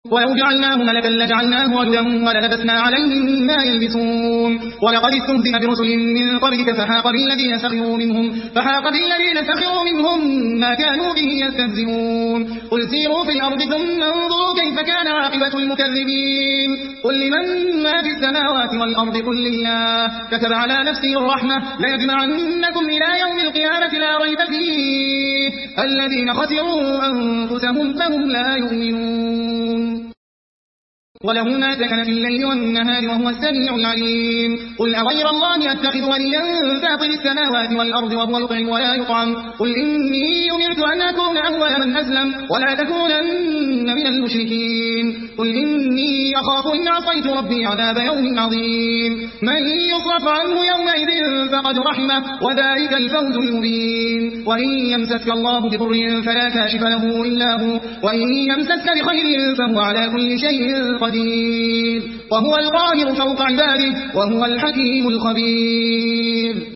ولو جعلناه ملكا لجعلناه رجلا وللبسنا عليهم ما يلبسون ولقد استهزئ برسل من قبلك فحاق بالذين سخروا منهم ما كانوا به يستهزئون قل سيروا في الأرض ثم انظروا كيف كان عاقبة المكذبين قل لمن ما في السماوات والأرض قل لله كتب على نفسه الرحمة ليجمعنكم إلى يوم القيامة لا ريب فيه الذين خسروا أنفسهم فهم لا يؤمنون وله ما سكن في الليل والنهار وهو السميع العليم قل أغير الله أتخذ وليا فاطر السماوات والأرض وهو يطعم ولا يطعم قل إني أمرت أن أكون أول من أسلم ولا تكونن من المشركين قل إني أخاف إن عصيت ربي عذاب يوم عظيم من يصرف عنه يومئذ فقد رحمه وذلك الفوز المبين وإن يمسسك الله بضر فلا كاشف له إلا هو وإن يمسسك بخير فهو على كل شيء قدير وهو القاهر فوق عباده وهو الحكيم الخبير